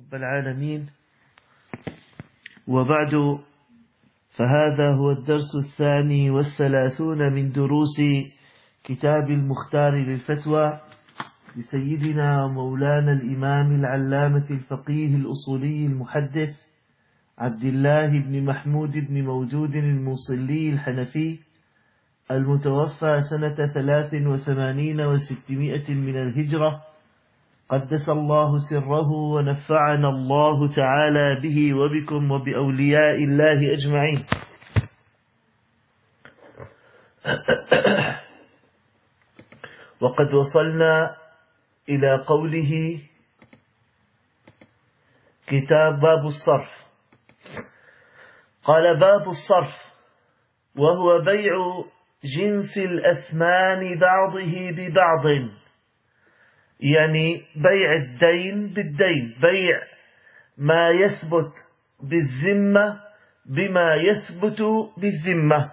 رب العالمين. وبعد، فهذا هو الدرس 32 من دروس كتاب المختار للفتوى لسيدنا ومولانا الإمام العلامة الفقيه الأصولي المحدث عبد الله بن محمود بن مودود الموصلي الحنفي المتوفى سنة 83 و600 من الهجرة، قدس الله سره ونفعنا الله تعالى به وبكم وبأولياء الله أجمعين. وقد وصلنا إلى قوله كتاب باب الصرف. قال: باب الصرف وهو بيع جنس الأثمان بعضه ببعض، يعني بيع الدين بالدين، بيع ما يثبت بالذمة بما يثبت بالذمة،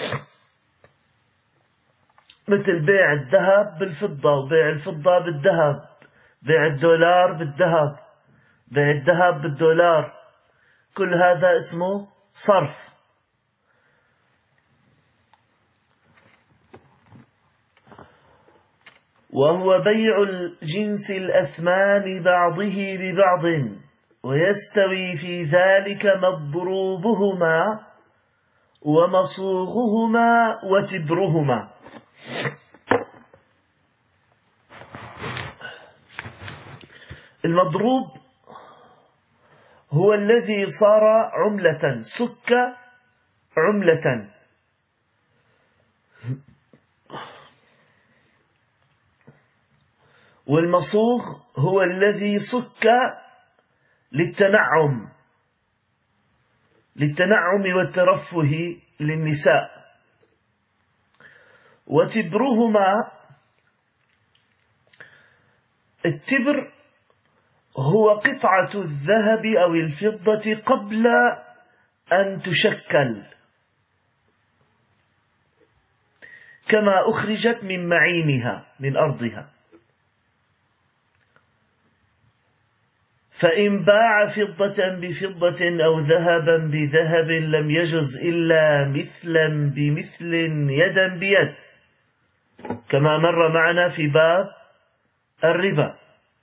مثل بيع الذهب بالفضة، وبيع الفضة بالذهب، بيع الدولار بالذهب، بيع الذهب بالدولار، كل هذا اسمه صرف. وهو بيع الجنس الأثمان بعضه ببعض، ويستوي في ذلك مضروبهما ومصوغهما وتبرهما. المضروب هو الذي صار عملة، سك عملة. والمصوغ هو الذي سك للتنعم والترفه للنساء. وتبرهما، التبر هو قطعة الذهب أو الفضة قبل أن تشكل، كما أخرجت من معينها من أرضها. فإن باع فضة بفضة أو ذهبا بذهب لم يجز إلا مثلا بمثل يدا بيد، كما مر معنا في باب الربا.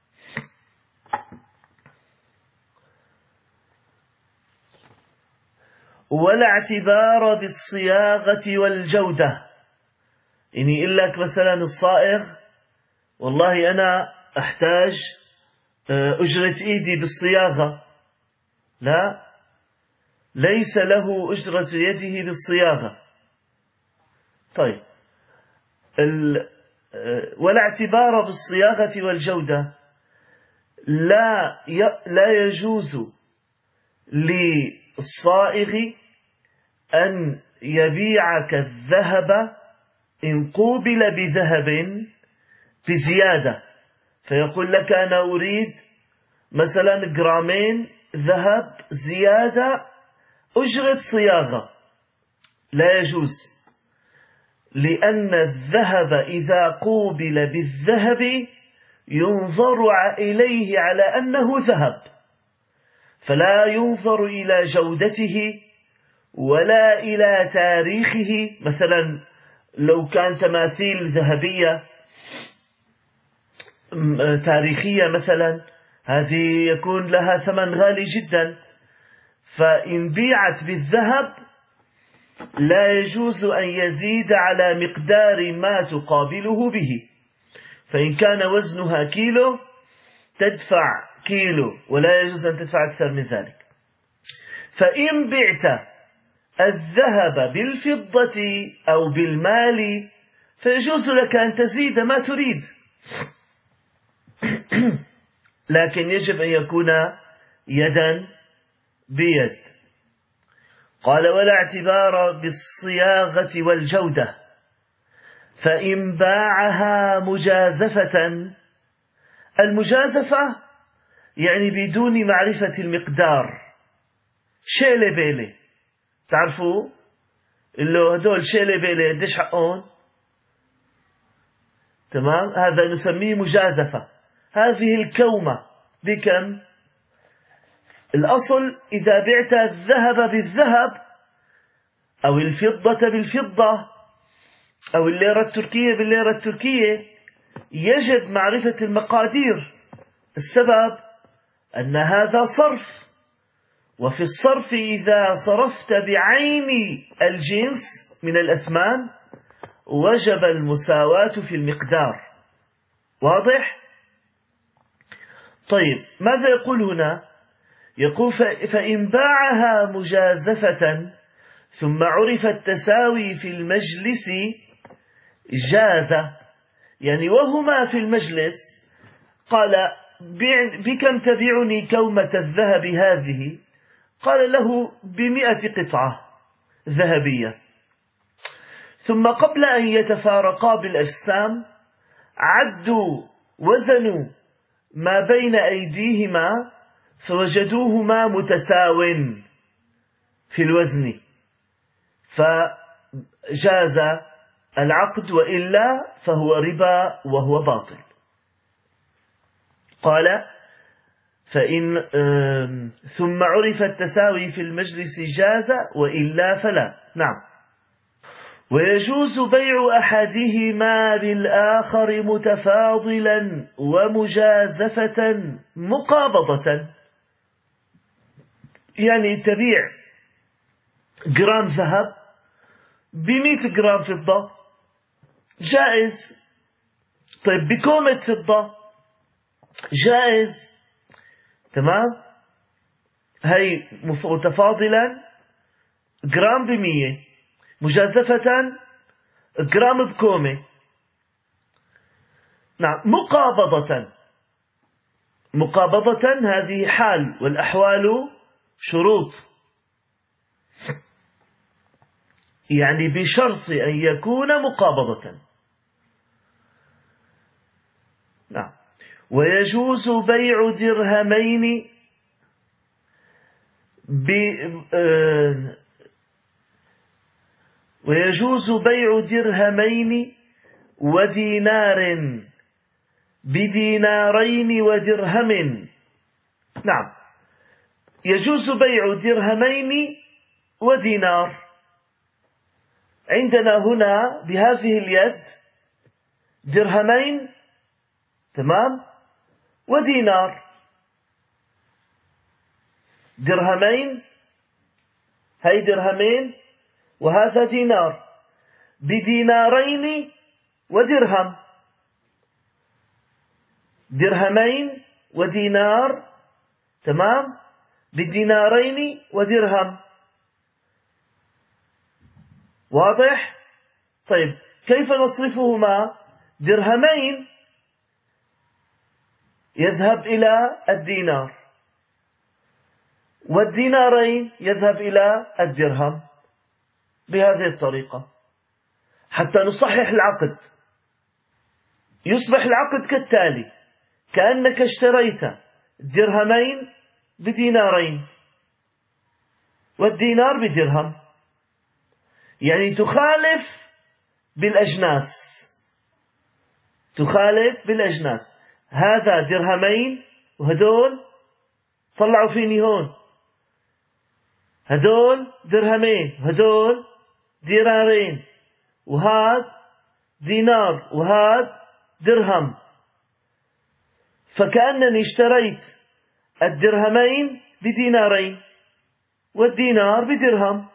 ولا اعتبار بالصياغة والجودة، يعني يقول لك مثلا الصائغ: والله أنا أحتاج أجرة إيدي بالصياغة، لا، ليس له أجرة يده بالصياغة. طيب، ولا اعتبار بالصياغة والجودة، لا يجوز للصائغ أن يبيعك الذهب إن قوبل بذهب بزيادة، فيقول لك: أنا أريد مثلا جرامين ذهب زيادة أجرة صياغة. لا يجوز، لأن الذهب إذا قوبل بالذهب ينظر إليه على أنه ذهب، فلا ينظر إلى جودته ولا إلى تاريخه. مثلا لو كان تماثيل ذهبية تاريخية مثلا، هذه يكون لها ثمن غالي جدا، فإن بيعت بالذهب لا يجوز أن يزيد على مقدار ما تقابله به. فإن كان وزنها كيلو تدفع كيلو، ولا يجوز أن تدفع أكثر من ذلك. فإن بعت الذهب بالفضة أو بالمال فيجوز لك أن تزيد ما تريد، لكن يجب أن يكون يدا بيد. قال: ولا اعتبار بالصياغة والجودة، فإن باعها مجازفة. المجازفة يعني بدون معرفة المقدار، شيلة بيلة، تعرفوا اللي هدول شيلة بيلة قديش حقهم؟ تمام، هذا نسميه مجازفة. هذه الكومة بكم؟ الأصل إذا بعت الذهب بالذهب أو الفضة بالفضة أو الليرة التركية بالليرة التركية يجب معرفة المقادير. السبب أن هذا صرف، وفي الصرف إذا صرفت بعين الجنس من الأثمان وجب المساواة في المقدار. واضح؟ طيب ماذا يقول هنا؟ يقول فإن باعها مجازفة ثم عرف التساوي في المجلس جاز. يعني وهما في المجلس قال بكم تبيعني كومة الذهب هذه؟ قال له ب100 قطعة ذهبية. ثم قبل أن يتفارقا بالأجسام عدوا وزنوا ما بين أيديهما فوجدوهما متساو في الوزن، فجاز العقد، وإلا فهو ربا وهو باطل. قال فإن ثم عرف التساوي في المجلس جاز وإلا فلا. نعم. ويجوز بيع أحدهما بالآخر متفاضلا ومجازفة مقابضة. يعني تبيع جرام ذهب ب100 جرام فضة، جائز. طيب بكومة فضة، جائز. تمام. هي متفاضلا جرام ب100، مجازفة جرام بكومة. نعم. مقابضة هذه حال، والأحوال شروط، يعني بشرط أن يكون مقابضة. نعم. ويجوز بيع درهمين ويجوز بيع درهمين ودينار بدينارين ودرهم. نعم. يجوز بيع درهمين ودينار. عندنا هنا بهذه اليد درهمين، تمام، ودينار. درهمين، هاي درهمين وهذا دينار، بدينارين ودرهم. درهمين ودينار، تمام، بدينارين ودرهم. واضح؟ طيب كيف نصرفهما؟ درهمين يذهب إلى الدينار، والدينارين يذهب إلى الدرهم، بهذه الطريقة حتى نصحح العقد. يصبح العقد كالتالي: كأنك اشتريت درهمين بدينارين والدينار بدرهم. يعني تخالف بالأجناس. هذا درهمين وهدول طلعوا فيني هون، هدول درهمين هدول دينارين، وهذا دينار وهذا درهم. فكأنني اشتريت الدرهمين بدينارين والدينار بدرهم.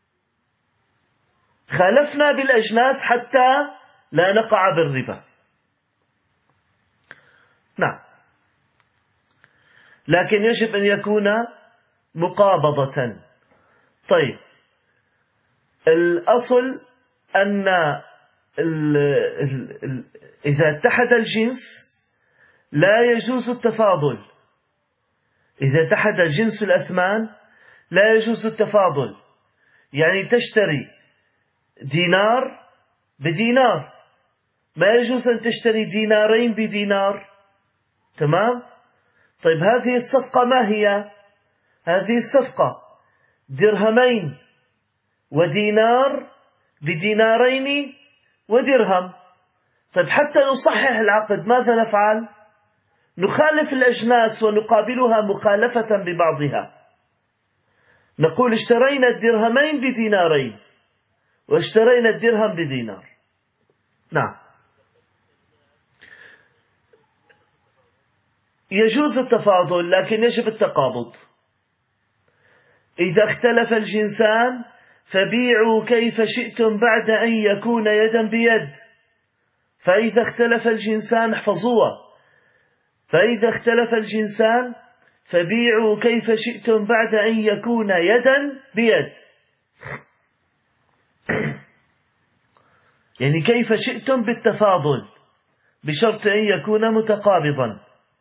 خالفنا بالأجناس حتى لا نقع بالربا. نعم. لكن يجب أن يكون مقابضة. طيب الأصل أن إذا اتحد الجنس لا يجوز التفاضل. إذا اتحد جنس الأثمان لا يجوز التفاضل. يعني تشتري دينار بدينار، ما يجوز أن تشتري دينارين بدينار. تمام؟ طيب هذه الصفقة ما هي؟ هذه الصفقة درهمين ودينار بدينارين ودرهم. طيب حتى نصحح العقد ماذا نفعل؟ نخالف الأجناس ونقابلها مخالفة ببعضها. نقول اشترينا الدرهمين بدينارين واشترينا الدرهم بدينار. نعم، يجوز التفاضل لكن يجب التقابض. إذا اختلف الجنسان فبيعوا كيف شئتم بعد أن يكون يدا بيد. فإذا اختلف الجنسان، احفظوها، فإذا اختلف الجنسان فبيعوا كيف شئتم بعد أن يكون يدا بيد. يعني كيف شئتم بالتفاضل بشرط أن يكون متقابضا.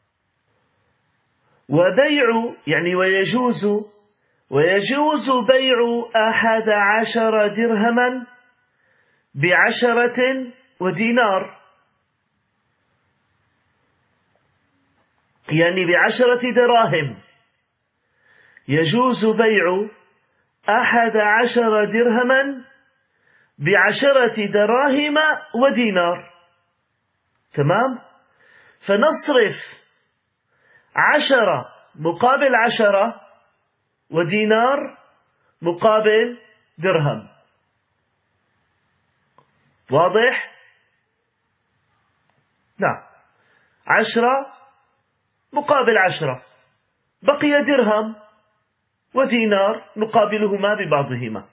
وبيع يعني ويجوز بيع 11 درهما ب10 ودينار، يعني ب10 دراهم. يجوز بيع 11 درهما ب10 دراهم ودينار. تمام؟ فنصرف 10 مقابل 10 ودينار مقابل درهم. واضح؟ نعم، 10 مقابل 10، بقي درهم ودينار نقابلهما ببعضهما.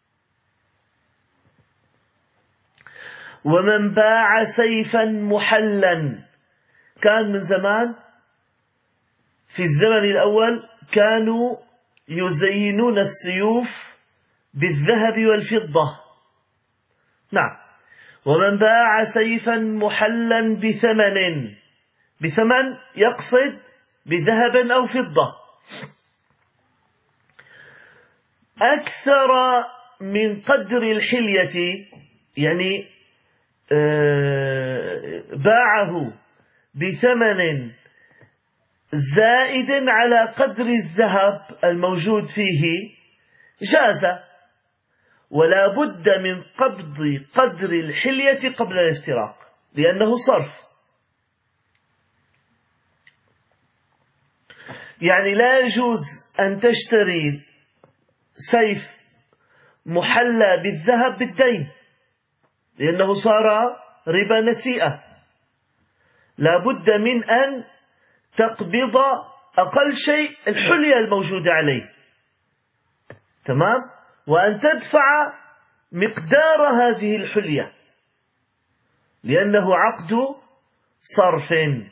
ومن باع سيفا محلا، كان من زمان في الزمن الأول كانوا يزينون السيوف بالذهب والفضة. نعم، ومن باع سيفا محلا بثمن يقصد بذهب أو فضة أكثر من قدر الحلية، يعني باعه بثمن زائد على قدر الذهب الموجود فيه، جاز، ولا بد من قبض قدر الحلية قبل الافتراق لأنه صرف. يعني لا يجوز أن تشتري سيف محلى بالذهب بالدين لأنه صار ربا نسيئة. لا بد من أن تقبض أقل شيء الحلية الموجودة عليه، تمام، وأن تدفع مقدار هذه الحلية لأنه عقد صرف.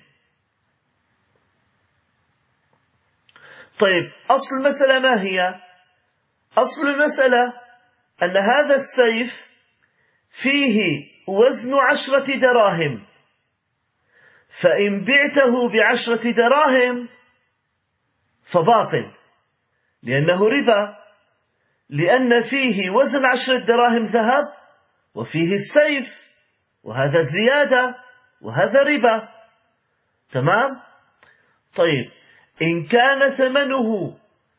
طيب، أصل المسألة ما هي؟ أصل المسألة أن هذا السيف فيه وزن 10 دراهم، فإن بعته ب10 دراهم فباطل لأنه ربا، لأن فيه وزن 10 دراهم ذهب وفيه السيف، وهذا زيادة وهذا ربا. تمام؟ طيب، إن كان ثمنه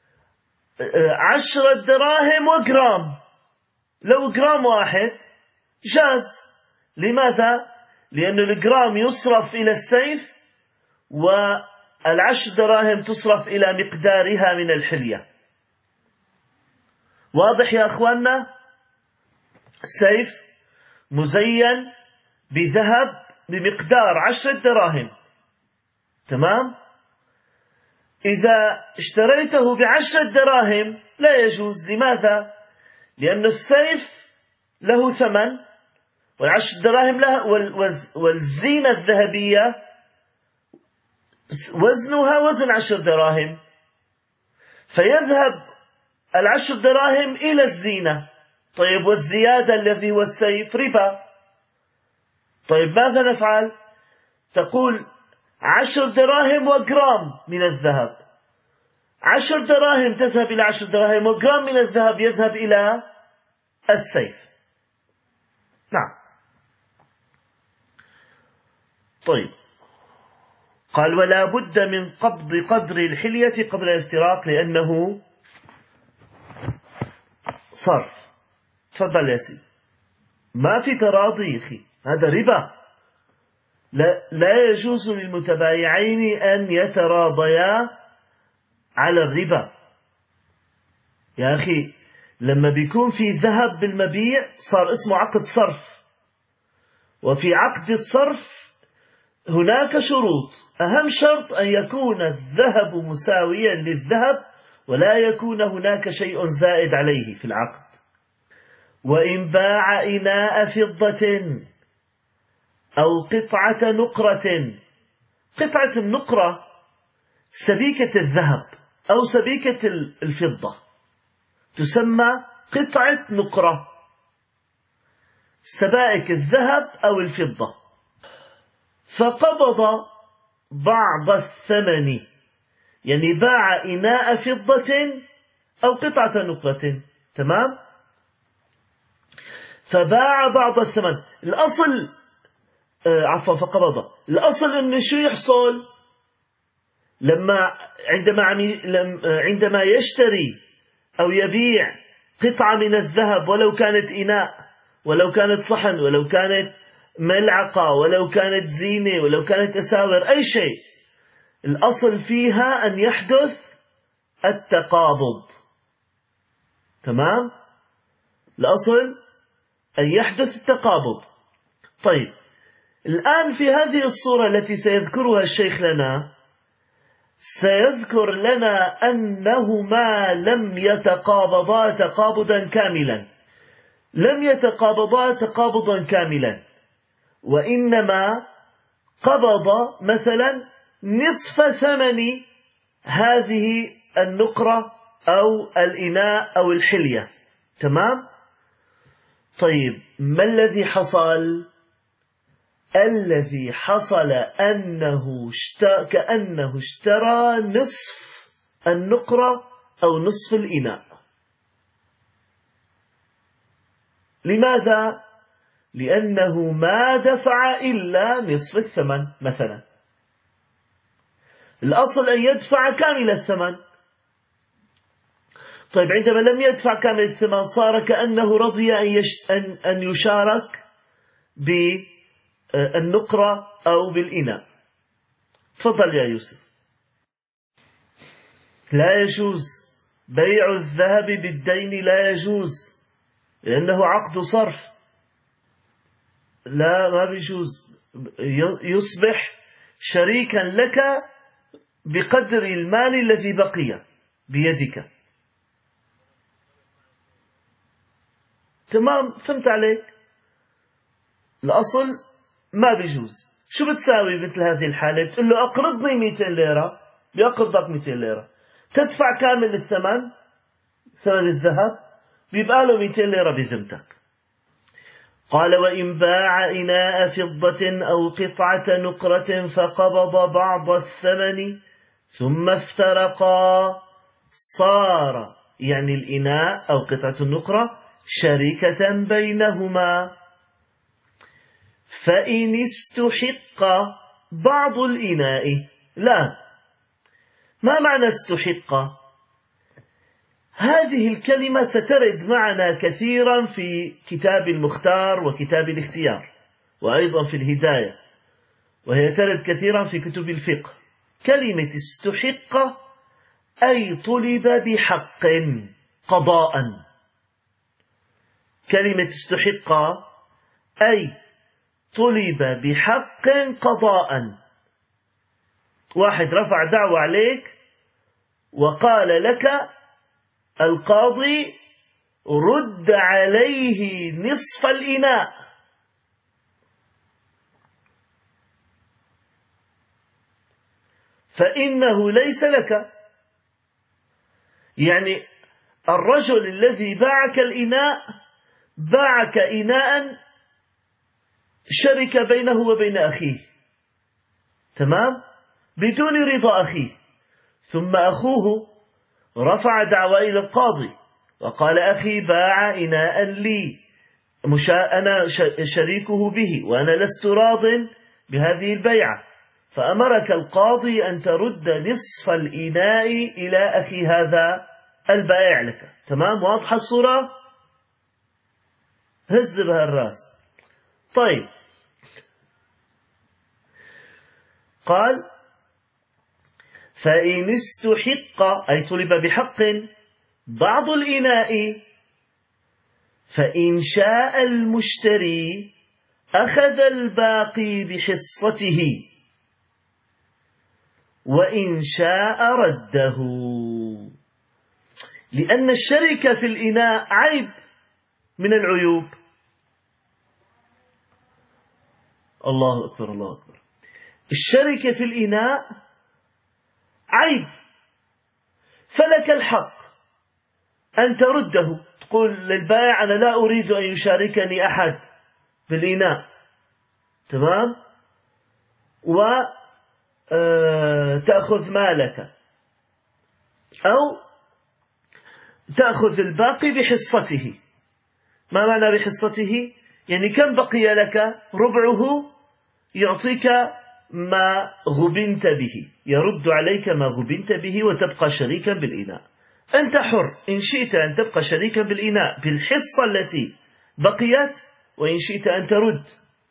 10 دراهم وجرام، لو جرام واحد جاز. لماذا؟ لأن الجرام يصرف إلى السيف وال10 دراهم تصرف إلى مقدارها من الحلية. واضح يا أخواننا؟ سيف مزين بذهب بمقدار 10 دراهم، تمام؟ إذا اشتريته ب10 دراهم لا يجوز. لماذا؟ لأن السيف له ثمن وال10 دراهم له، والزينة الذهبية وزنها وزن 10 دراهم، فيذهب 10 دراهم إلى الزينة. طيب، والزيادة الذي هو السيف ربا. طيب، ماذا نفعل؟ تقول 10 دراهم وجرام من الذهب، 10 دراهم تذهب إلى 10 دراهم وجرام من الذهب يذهب إلى السيف. نعم. طيب، قال ولا بد من قبض قدر الحلية قبل الافتراق لأنه صرف. تفضل يا سيدي، ما في تراضي يا أخي، هذا ربا. لا يجوز للمتبايعين أن يتراضيا على الربا. يا أخي لما بيكون في ذهب بالمبيع صار اسمه عقد صرف، وفي عقد الصرف هناك شروط. أهم شرط أن يكون الذهب مساويا للذهب ولا يكون هناك شيء زائد عليه في العقد. وإن باع إناء فضة أو قطعة نقرة، قطعة النقرة سبيكة الذهب أو سبيكة الفضة تسمى قطعة نقرة، سبائك الذهب أو الفضة، فقبض بعض الثمن، يعني باع إناء فضة أو قطعة نقرة، تمام؟ فباع بعض الثمن. الأصل فقبض. الأصل أنه شو يحصل عندما يشتري أو يبيع قطعة من الذهب، ولو كانت إناء، ولو كانت صحن، ولو كانت ملعقة، ولو كانت زينة، ولو كانت أساور، أي شيء، الأصل فيها أن يحدث التقابض، تمام؟ الأصل أن يحدث التقابض. طيب الآن في هذه الصورة التي سيذكرها الشيخ لنا، سيذكر لنا أنهما لم يتقابضا تقابضا كاملا، لم يتقابضا تقابضا كاملا، وإنما قبض مثلا نصف ثمن هذه النقرة أو الإناء أو الحلية، تمام؟ طيب ما الذي حصل؟ الذي حصل كأنه اشترى نصف النقرة أو نصف الإناء. لماذا؟ لأنه ما دفع إلا نصف الثمن مثلا، الأصل أن يدفع كامل الثمن. طيب عندما لم يدفع كامل الثمن صار كأنه رضي أن يشارك بالنقرة أو بالإناء. تفضل يا يوسف. لا يجوز بيع الذهب بالدين، لا يجوز، لأنه عقد صرف، لا ما بيجوز، يصبح شريكا لك بقدر المال الذي بقي بيدك. تمام، فهمت عليك؟ الأصل ما بيجوز. شو بتساوي مثل هذه الحالة؟ بتقول له أقرضني 200 ليرة، بيقرضك 200 ليرة، تدفع كامل الثمن، ثمن الذهب، بيبقى له 200 ليرة بذمتك. قال وإن باع إناء فضة أو قطعة نقرة فقبض بعض الثمن ثم افترقا، صار يعني الإناء أو قطعة النقرة شركة بينهما. فإن استحق بعض الإناء، لا، ما معنى استحق؟ هذه الكلمة سترد معنا كثيرا في كتاب المختار وكتاب الاختيار، وأيضا في الهداية، وهي ترد كثيرا في كتب الفقه. كلمة استحق أي طلب بحق قضاء. كلمة استحق أي طلب بحق قضاء. واحد رفع دعوة عليك وقال لك القاضي رد عليه نصف الإناء، فإنه ليس لك. يعني الرجل الذي باعك الإناء باعك إناء شرك بينه وبين أخيه، تمام، بدون رضا أخيه، ثم أخوه رفع دعوى إلى القاضي وقال أخي باع إناء لي، أنا شريكه به وأنا لست راض بهذه البيعة، فأمرك القاضي أن ترد نصف الإناء إلى أخي هذا البائع لك. تمام، واضحة الصورة؟ هز بها الرأس. طيب قال: فإن استحق أي طلب بحق بعض الإناء فإن شاء المشتري أخذ الباقي بحصته وإن شاء رده، لأن الشركة في الإناء عيب من العيوب. الله أكبر الله أكبر. الشركة في الإناء عيب، فلك الحق أن ترده، تقول للبائع: أنا لا أريد أن يشاركني أحد بالإناء، تمام، وتأخذ مالك أو تأخذ الباقي بحصته. ما معنى بحصته؟ يعني كم بقي لك؟ ربعه يعطيك ما غبنت به، يرد عليك ما غبنت به وتبقى شريكا بالإناء. أنت حر، إن شئت أن تبقى شريكا بالإناء بالحصة التي بقيت، وإن شئت أن ترد.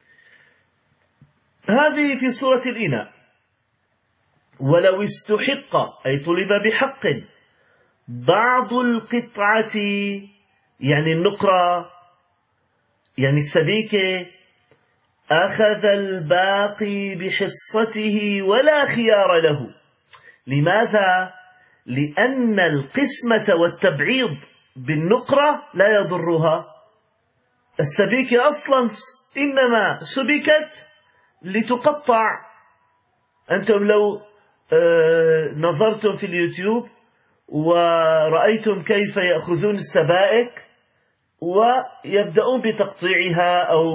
هذه في صورة الإناء. ولو استحق أي طلب بحق بعض القطعة، يعني النقرة، يعني السبيكة، أخذ الباقي بحصته ولا خيار له. لماذا؟ لأن القسمة والتبعيض بالنقرة لا يضرها. السبيكة أصلا إنما سبكت لتقطع. أنتم لو نظرتم في اليوتيوب ورأيتم كيف يأخذون السبائك ويبدأون بتقطيعها أو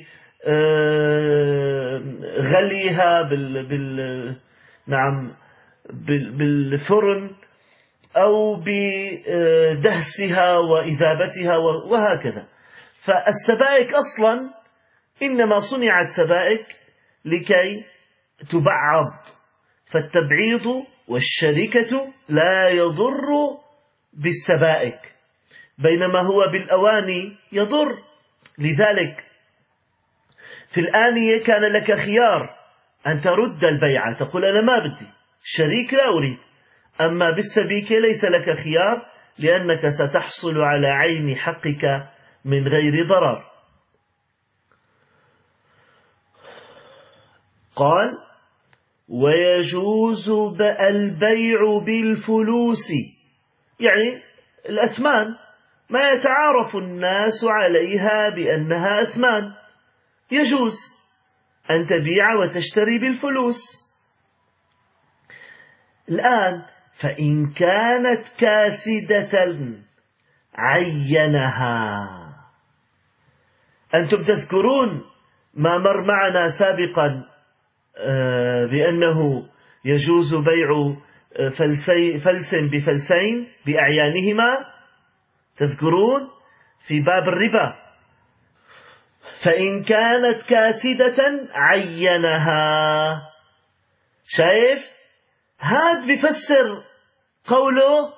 بغليها بالفرن أو بدهسها وإذابتها وهكذا. فالسبائك أصلا إنما صنعت سبائك لكي تبعض، فالتبعيض والشركة لا يضر بالسبائك، بينما هو بالأواني يضر. لذلك في الآنية كان لك خيار أن ترد البيعة، تقول: أنا ما بدي شريك، لا أريد. أما بالسبيكة ليس لك خيار، لأنك ستحصل على عين حقك من غير ضرر. قال: ويجوز البيع بالفلوس، يعني الأثمان، ما يتعارف الناس عليها بأنها أثمان، يجوز أن تبيع وتشتري بالفلوس. الآن فإن كانت كاسدة عينها. أنتم تذكرون ما مر معنا سابقا بأنه يجوز بيع فلس بفلسين بأعيانهما، تذكرون في باب الربا. فإن كانت كاسدة عينها. شايف؟ هذا بيفسر قوله: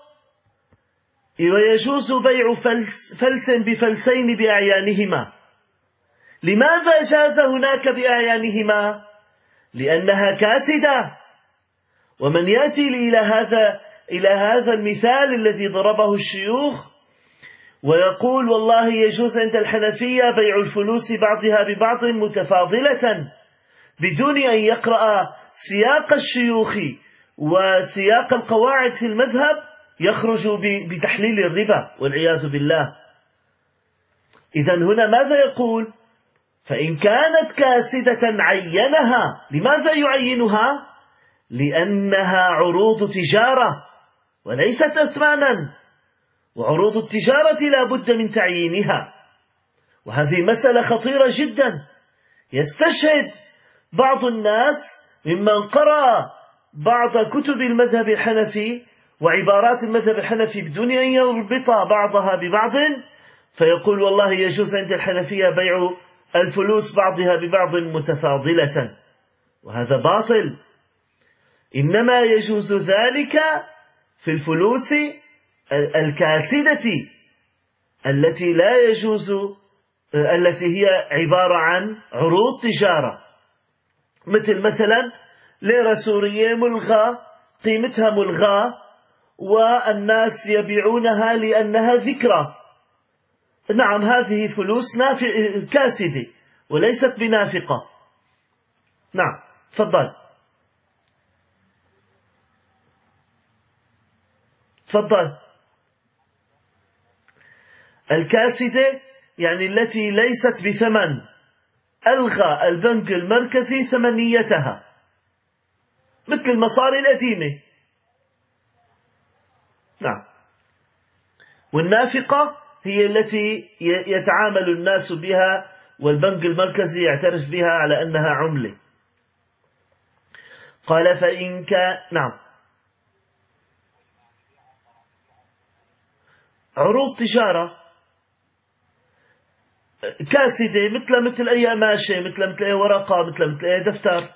ويجوز بيع فلس بفلسين بأعيانهما. لماذا جاز هناك بأعيانهما؟ لأنها كاسدة. ومن يأتي إلى هذا المثال الذي ضربه الشيوخ ويقول: والله يجوز عند الحنفية بيع الفلوس بعضها ببعض متفاضلة، بدون أن يقرأ سياق الشيوخ وسياق القواعد في المذهب، يخرج بتحليل الربا والعياذ بالله. إذن هنا ماذا يقول؟ فإن كانت كاسدة عينها. لماذا يعينها؟ لأنها عروض تجارة وليست أثمانا، وعروض التجارة لا بد من تعيينها. وهذه مسألة خطيرة جدا. يستشهد بعض الناس ممن قرأ بعض كتب المذهب الحنفي وعبارات المذهب الحنفي بدون أن يربط بعضها ببعض، فيقول: والله يجوز عند الحنفية بيع الفلوس بعضها ببعض متفاضلة، وهذا باطل. إنما يجوز ذلك في الفلوس الكاسدة التي لا يجوز، التي هي عبارة عن عروض تجارة، مثلا ليرة سورية ملغى، قيمتها ملغى، والناس يبيعونها لأنها ذكرى. نعم، هذه فلوس كاسدة وليست بنافقة. نعم، تفضل. تفضل. الكاسدة يعني التي ليست بثمن، ألغى البنك المركزي ثمنيتها، مثل المصاري القديمة. نعم. والنافقة هي التي يتعامل الناس بها والبنك المركزي يعترف بها على أنها عملة. قال فإن كان، نعم، عروض تجارة كاسدة مثل أي قماشة، مثل أي ورقة، مثل أي دفتر.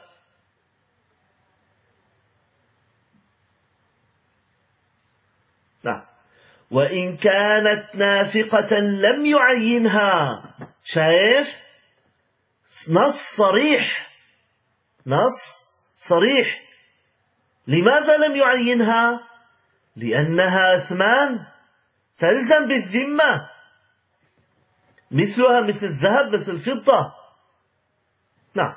نعم. وإن كانت نافقة لم يعينها. شايف؟ نص صريح، نص صريح. لماذا لم يعينها؟ لأنها أثمان تلزم بالذمة، مثلها مثل الذهب، مثل الفضة. نعم.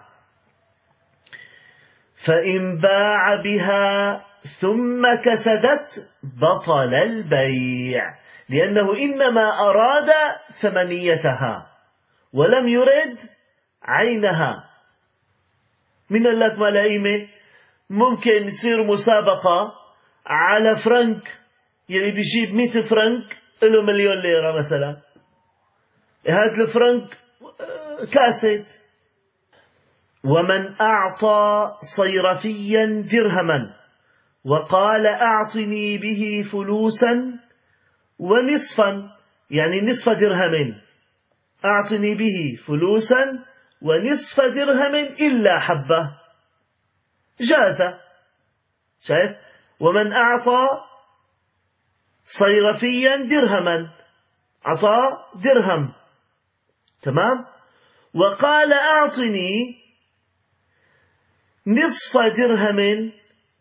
فإن باع بها ثم كسدت بطل البيع، لأنه إنما أراد ثمنيتها ولم يرد عينها. من لك ملايمة ممكن يصير مسابقة على فرنك، يعني بيجيب 100 فرنك له مليون ليرة مثلا، هذا الفرنك كاسد. ومن أعطى صيرفيا درهما وقال أعطني به فلوسا ونصفا، يعني نصف درهم، أعطني به فلوسا ونصف درهم إلا حبة، جاز. شايف؟ ومن أعطى صيرفيا درهما، أعطى درهم، تمام، وقال أعطني نصف درهم،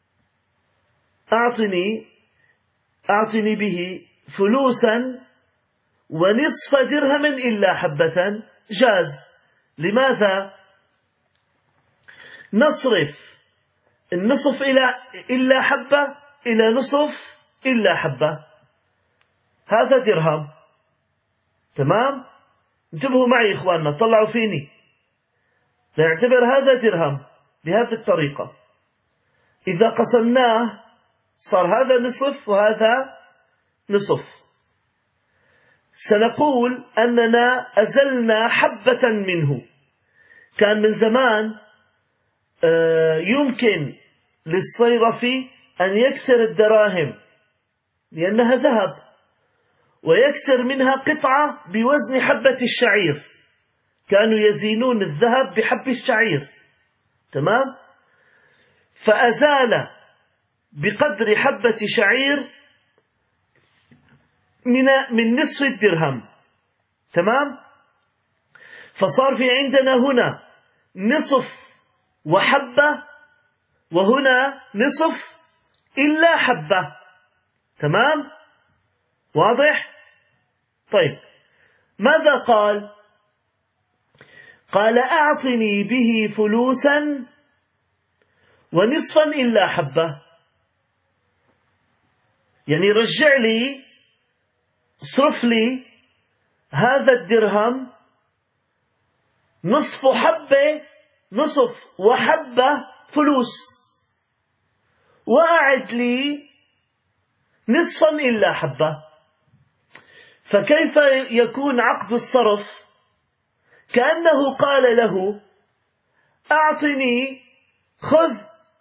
أعطني به فلوسا ونصف درهم إلا حبة، جاز. لماذا؟ نصرف النصف إلا حبة إلى نصف إلا حبة، هذا درهم، تمام. انتبهوا معي إخواننا، طلعوا فيني، نعتبر هذا درهم بهذه الطريقة. إذا قسمناه صار هذا نصف وهذا نصف. سنقول أننا أزلنا حبة منه. كان من زمان يمكن للصيرفي أن يكسر الدراهم لأنها ذهب، ويكسر منها قطعة بوزن حبة الشعير. كانوا يزينون الذهب بحب الشعير، تمام. فأزال بقدر حبة شعير من نصف الدرهم، تمام. فصار في عندنا هنا نصف وحبة، وهنا نصف إلا حبة، تمام، واضح؟ طيب، ماذا قال؟ قال أعطني به فلوسا ونصفا إلا حبة، يعني رجع لي، صرف لي هذا الدرهم نصف حبة، نصف وحبة فلوس، وأعد لي نصفا إلا حبة. فكيف يكون عقد الصرف؟ كأنه قال له أعطني، خذ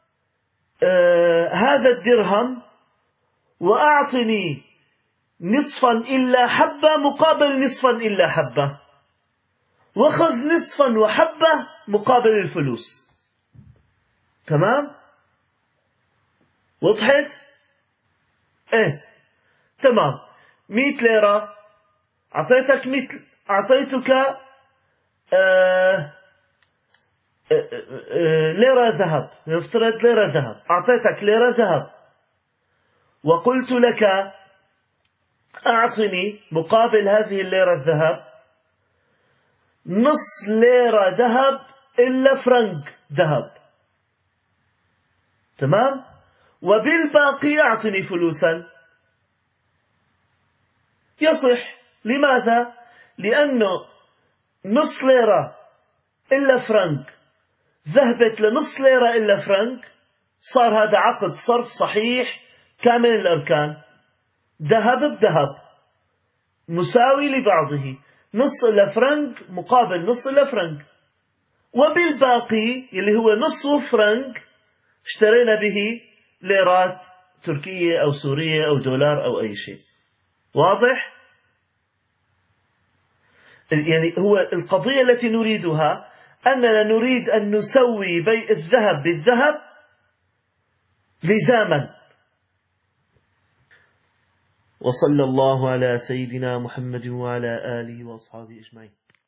هذا الدرهم وأعطني نصفا إلا حبة مقابل نصفا إلا حبة، وخذ نصفا وحبة مقابل الفلوس، تمام. وضحت؟ ايه، تمام. 100 ليرة أعطيتك، أعطيتك ليرة ذهب، نفترض ليرة ذهب، أعطيتك ليرة ذهب وقلت لك أعطني مقابل هذه الليرة الذهب نص ليرة ذهب إلا فرنك ذهب، تمام؟ وبالباقي أعطني فلوسا. يصح. لماذا؟ لأنه نص ليرة إلا فرنك ذهبت لنص ليرة إلا فرنك، صار هذا عقد صرف صحيح كامل الأركان، ذهب بذهب مساوي لبعضه، نص إلا فرنك مقابل نص إلا فرنك، وبالباقي اللي هو نصف فرنك اشترينا به ليرات تركية أو سورية أو دولار أو أي شيء. واضح؟ يعني هو القضية التي نريدها أننا نريد أن نسوي بيع الذهب بالذهب لزاما. وصلى الله على سيدنا محمد وعلى آله وأصحابه أجمعين.